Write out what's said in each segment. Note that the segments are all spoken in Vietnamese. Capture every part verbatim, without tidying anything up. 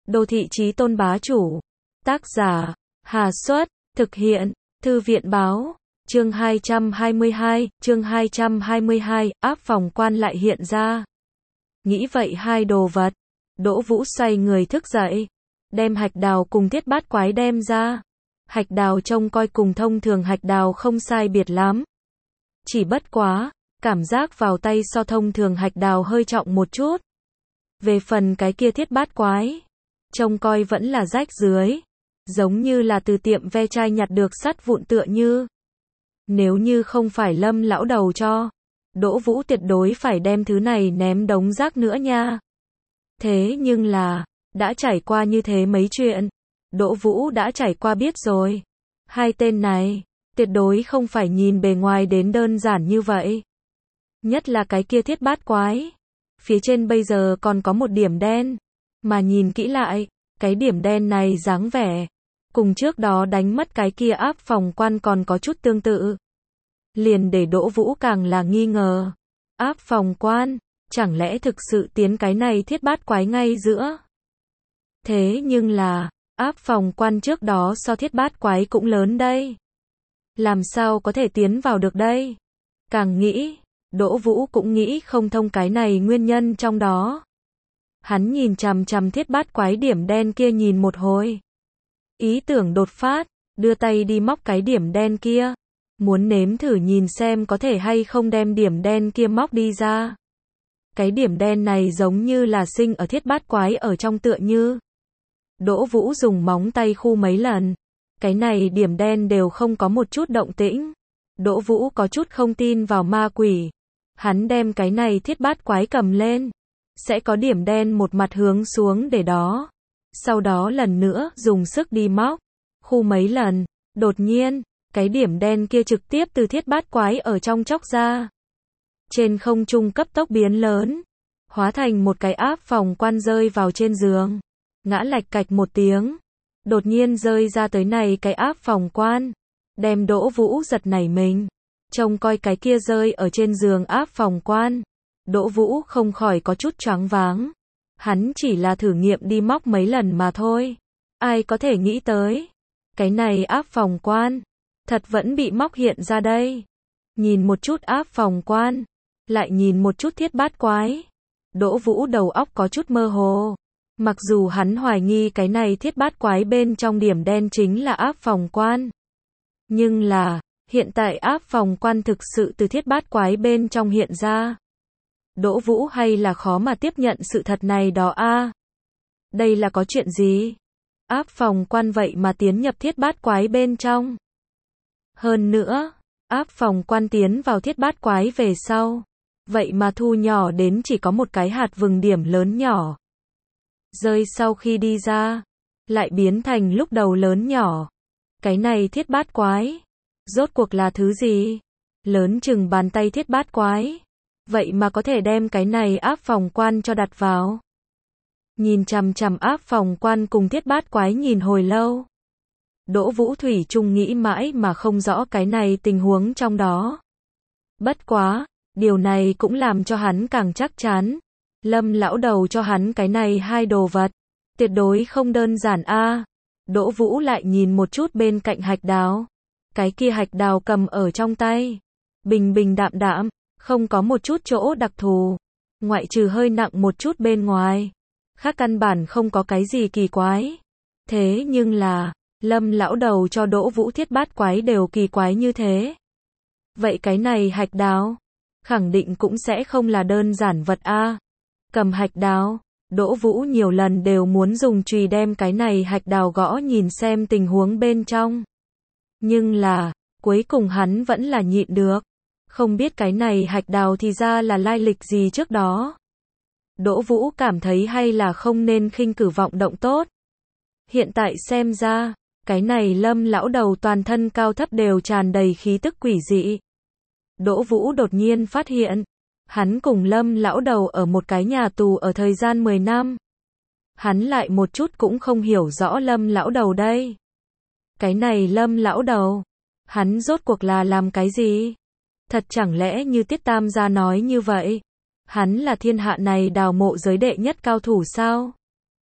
Đô thị chí tôn bá chủ. Tác giả, Hà Xuất, thực hiện, Thư viện báo. Chương hai trăm hai mươi hai, chương hai trăm hai mươi hai, áp phòng quan lại hiện ra. Nghĩ vậy hai đồ vật. Đỗ Vũ xoay người thức dậy, đem hạch đào cùng thiết bát quái đem ra. Hạch đào trông coi cùng thông thường hạch đào không sai biệt lắm. Chỉ bất quá, cảm giác vào tay so thông thường hạch đào hơi trọng một chút. Về phần cái kia thiết bát quái, trông coi vẫn là rách dưới, giống như là từ tiệm ve chai nhặt được sắt vụn tựa như. Nếu như không phải Lâm lão đầu cho, Đỗ Vũ tuyệt đối phải đem thứ này ném đống rác nữa nha. Thế nhưng là, đã trải qua như thế mấy chuyện, Đỗ Vũ đã trải qua biết rồi. Hai tên này, tuyệt đối không phải nhìn bề ngoài đến đơn giản như vậy. Nhất là cái kia thiết bát quái. Phía trên bây giờ còn có một điểm đen. Mà nhìn kỹ lại, cái điểm đen này dáng vẻ. Cùng trước đó đánh mất cái kia áp phòng quan còn có chút tương tự. Liền để Đỗ Vũ càng là nghi ngờ. Áp phòng quan, chẳng lẽ thực sự tiến cái này thiết bát quái ngay giữa? Thế nhưng là, áp phòng quan trước đó so thiết bát quái cũng lớn đây. Làm sao có thể tiến vào được đây? Càng nghĩ, Đỗ Vũ cũng nghĩ không thông cái này nguyên nhân trong đó. Hắn nhìn chằm chằm thiết bát quái điểm đen kia nhìn một hồi. Ý tưởng đột phát, đưa tay đi móc cái điểm đen kia. Muốn nếm thử nhìn xem có thể hay không đem điểm đen kia móc đi ra. Cái điểm đen này giống như là sinh ở thiết bát quái ở trong tựa như. Đỗ Vũ dùng móng tay khu mấy lần. Cái này điểm đen đều không có một chút động tĩnh. Đỗ Vũ có chút không tin vào ma quỷ. Hắn đem cái này thiết bát quái cầm lên. Sẽ có điểm đen một mặt hướng xuống để đó. Sau đó lần nữa dùng sức đi móc. Khu mấy lần. Đột nhiên, cái điểm đen kia trực tiếp từ thiết bát quái ở trong chóc ra. Trên không trung cấp tốc biến lớn. Hóa thành một cái áp phòng quan rơi vào trên giường. Ngã lạch cạch một tiếng. Đột nhiên rơi ra tới này cái áp phòng quan. Đem Đỗ Vũ giật nảy mình. Trông coi cái kia rơi ở trên giường áp phòng quan. Đỗ Vũ không khỏi có chút choáng váng. Hắn chỉ là thử nghiệm đi móc mấy lần mà thôi. Ai có thể nghĩ tới. Cái này áp phòng quan. Thật vẫn bị móc hiện ra đây. Nhìn một chút áp phòng quan. Lại nhìn một chút thiết bát quái. Đỗ Vũ đầu óc có chút mơ hồ. Mặc dù hắn hoài nghi cái này thiết bát quái bên trong điểm đen chính là áp phòng quan. Nhưng là, hiện tại áp phòng quan thực sự từ thiết bát quái bên trong hiện ra. Đỗ Vũ hay là khó mà tiếp nhận sự thật này đó a. Đây là có chuyện gì? Áp phòng quan vậy mà tiến nhập thiết bát quái bên trong. Hơn nữa, áp phòng quan tiến vào thiết bát quái về sau. Vậy mà thu nhỏ đến chỉ có một cái hạt vừng điểm lớn nhỏ. Rơi sau khi đi ra, lại biến thành lúc đầu lớn nhỏ. Cái này thiết bát quái, rốt cuộc là thứ gì? Lớn chừng bàn tay thiết bát quái. Vậy mà có thể đem cái này áp phòng quan cho đặt vào. Nhìn chằm chằm áp phòng quan cùng thiết bát quái nhìn hồi lâu. Đỗ Vũ thủy chung nghĩ mãi mà không rõ cái này tình huống trong đó. Bất quá, điều này cũng làm cho hắn càng chắc chắn. Lâm lão đầu cho hắn cái này hai đồ vật. Tuyệt đối không đơn giản a. Đỗ Vũ lại nhìn một chút bên cạnh hạch đào. Cái kia hạch đào cầm ở trong tay. Bình bình đạm đạm, không có một chút chỗ đặc thù. Ngoại trừ hơi nặng một chút bên ngoài. Khác căn bản không có cái gì kỳ quái. Thế nhưng là, Lâm lão đầu cho Đỗ Vũ thiết bát quái đều kỳ quái như thế. Vậy cái này hạch đào, khẳng định cũng sẽ không là đơn giản vật a. Cầm hạch đào, Đỗ Vũ nhiều lần đều muốn dùng chùy đem cái này hạch đào gõ nhìn xem tình huống bên trong. Nhưng là, cuối cùng hắn vẫn là nhịn được. Không biết cái này hạch đào thì ra là lai lịch gì trước đó. Đỗ Vũ cảm thấy hay là không nên khinh cử vọng động tốt. Hiện tại xem ra, cái này Lâm lão đầu toàn thân cao thấp đều tràn đầy khí tức quỷ dị. Đỗ Vũ đột nhiên phát hiện, hắn cùng Lâm lão đầu ở một cái nhà tù ở thời gian mười năm. Hắn lại một chút cũng không hiểu rõ Lâm lão đầu đây. Cái này Lâm lão đầu, hắn rốt cuộc là làm cái gì? Thật chẳng lẽ như Tiết Tam gia nói như vậy, hắn là thiên hạ này đào mộ giới đệ nhất cao thủ sao?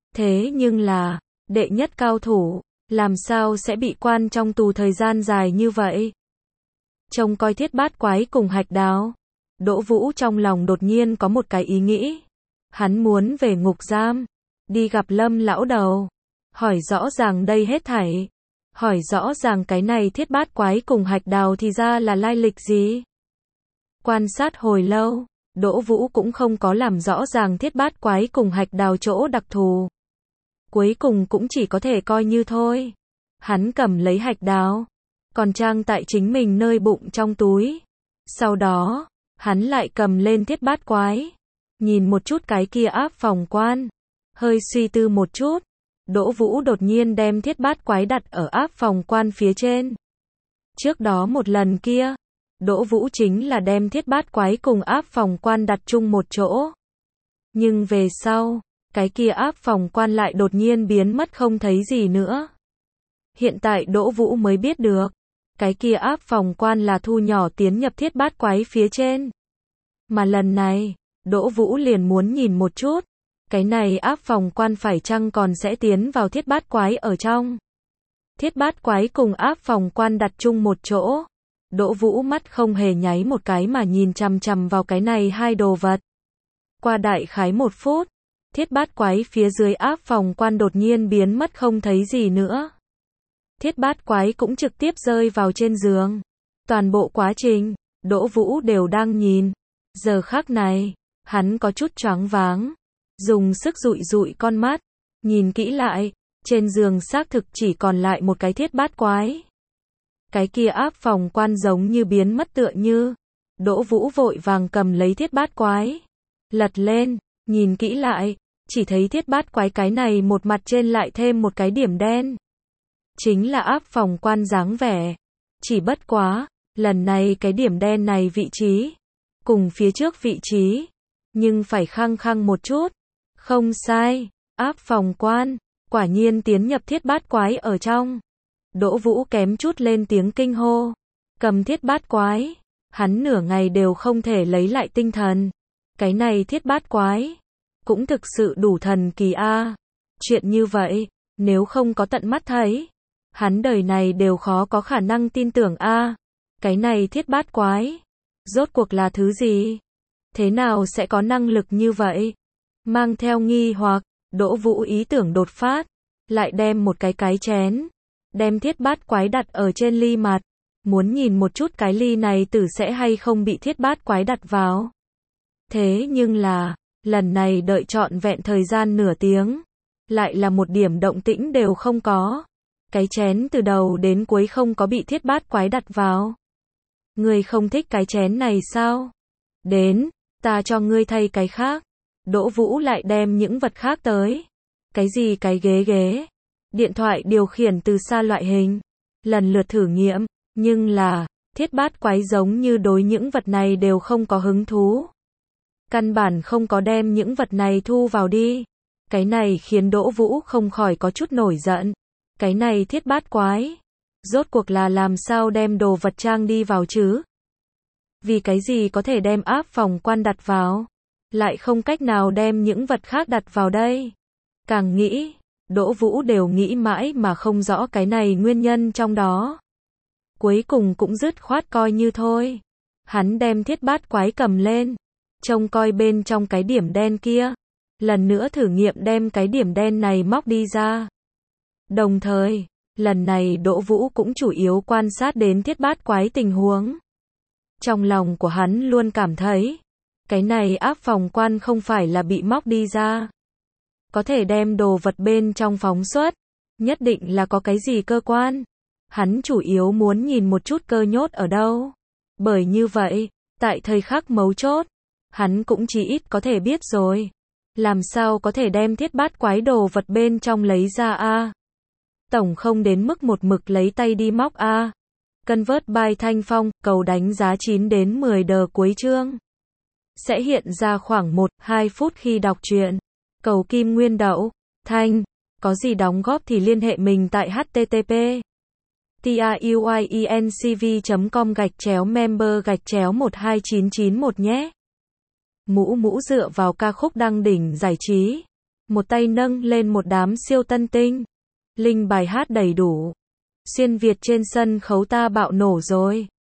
Thế nhưng là, đệ nhất cao thủ, làm sao sẽ bị quan trong tù thời gian dài như vậy? Trông coi Thiết Bát Quái cùng Hạch Đào, Đỗ Vũ trong lòng đột nhiên có một cái ý nghĩ. Hắn muốn về ngục giam, đi gặp Lâm lão đầu, hỏi rõ ràng đây hết thảy. Hỏi rõ ràng cái này Thiết Bát Quái cùng Hạch Đào thì ra là lai lịch gì? Quan sát hồi lâu, Đỗ Vũ cũng không có làm rõ ràng Thiết Bát Quái cùng Hạch Đào chỗ đặc thù. Cuối cùng cũng chỉ có thể coi như thôi. Hắn cầm lấy Hạch Đào, còn trang tại chính mình nơi bụng trong túi. Sau đó, hắn lại cầm lên Thiết Bát Quái, nhìn một chút cái kia áp phòng quan. Hơi suy tư một chút, Đỗ Vũ đột nhiên đem Thiết Bát Quái đặt ở áp phòng quan phía trên. Trước đó một lần kia, Đỗ Vũ chính là đem Thiết Bát Quái cùng áp phòng quan đặt chung một chỗ. Nhưng về sau, cái kia áp phòng quan lại đột nhiên biến mất không thấy gì nữa. Hiện tại Đỗ Vũ mới biết được, cái kia áp phòng quan là thu nhỏ tiến nhập Thiết Bát Quái phía trên. Mà lần này, Đỗ Vũ liền muốn nhìn một chút, cái này áp phòng quan phải chăng còn sẽ tiến vào Thiết Bát Quái ở trong. Thiết Bát Quái cùng áp phòng quan đặt chung một chỗ. Đỗ Vũ mắt không hề nháy một cái mà nhìn chằm chằm vào cái này hai đồ vật. Qua đại khái một phút, Thiết Bát Quái phía dưới áp phòng quan đột nhiên biến mất không thấy gì nữa. Thiết Bát Quái cũng trực tiếp rơi vào trên giường. Toàn bộ quá trình, Đỗ Vũ đều đang nhìn. Giờ khắc này, hắn có chút choáng váng, dùng sức dụi dụi con mắt, nhìn kỹ lại, trên giường xác thực chỉ còn lại một cái Thiết Bát Quái. Cái kia áp phòng quan giống như biến mất tựa như. Đỗ Vũ vội vàng cầm lấy Thiết Bát Quái, lật lên, nhìn kỹ lại, chỉ thấy Thiết Bát Quái cái này một mặt trên lại thêm một cái điểm đen. Chính là áp phòng quan dáng vẻ. Chỉ bất quá, lần này cái điểm đen này vị trí, cùng phía trước vị trí, nhưng phải khăng khăng một chút. Không sai, áp phòng quan, quả nhiên tiến nhập Thiết Bát Quái ở trong. Đỗ Vũ kém chút lên tiếng kinh hô. Cầm Thiết Bát Quái, hắn nửa ngày đều không thể lấy lại tinh thần. Cái này Thiết Bát Quái, cũng thực sự đủ thần kỳ a. Chuyện như vậy, nếu không có tận mắt thấy, hắn đời này đều khó có khả năng tin tưởng a. Cái này Thiết Bát Quái, rốt cuộc là thứ gì? Thế nào sẽ có năng lực như vậy? Mang theo nghi hoặc, Đỗ Vũ ý tưởng đột phát, lại đem một cái cái chén, đem Thiết Bát Quái đặt ở trên ly mặt, muốn nhìn một chút cái ly này tử sẽ hay không bị Thiết Bát Quái đặt vào. Thế nhưng là, lần này đợi trọn vẹn thời gian nửa tiếng, lại là một điểm động tĩnh đều không có. Cái chén từ đầu đến cuối không có bị Thiết Bát Quái đặt vào. Ngươi không thích cái chén này sao? Đến, ta cho ngươi thay cái khác. Đỗ Vũ lại đem những vật khác tới. Cái gì cái ghế ghế, điện thoại điều khiển từ xa loại hình, lần lượt thử nghiệm, nhưng là, Thiết Bát Quái giống như đối những vật này đều không có hứng thú. Căn bản không có đem những vật này thu vào đi. Cái này khiến Đỗ Vũ không khỏi có chút nổi giận. Cái này Thiết Bát Quái, rốt cuộc là làm sao đem đồ vật trang đi vào chứ? Vì cái gì có thể đem áp phòng quan đặt vào, lại không cách nào đem những vật khác đặt vào đây? Càng nghĩ, Đỗ Vũ đều nghĩ mãi mà không rõ cái này nguyên nhân trong đó. Cuối cùng cũng dứt khoát coi như thôi. Hắn đem Thiết Bát Quái cầm lên, trông coi bên trong cái điểm đen kia. Lần nữa thử nghiệm đem cái điểm đen này móc đi ra. Đồng thời, lần này Đỗ Vũ cũng chủ yếu quan sát đến Thiết Bát Quái tình huống. Trong lòng của hắn luôn cảm thấy, cái này áp phòng quan không phải là bị móc đi ra. Có thể đem đồ vật bên trong phóng xuất, nhất định là có cái gì cơ quan. Hắn chủ yếu muốn nhìn một chút cơ nhốt ở đâu. Bởi như vậy, tại thời khắc mấu chốt, hắn cũng chỉ ít có thể biết rồi. Làm sao có thể đem Thiết Bát Quái đồ vật bên trong lấy ra a? Tổng không đến mức một mực lấy tay đi móc a. Convert by Thanh Phong, cầu đánh giá chín đến mười đờ cuối chương. Sẽ hiện ra khoảng một đến hai phút khi đọc truyện. Cầu Kim Nguyên Đậu, Thanh, có gì đóng góp thì liên hệ mình tại http truyencv chấm com gạch chéo member gạch chéo một hai chín chín một nhé. Mũ mũ dựa vào ca khúc đăng đỉnh giải trí. một tay nâng lên một đám siêu tân tinh. Linh bài hát đầy đủ. Xuyên Việt trên sân khấu ta bạo nổ rồi.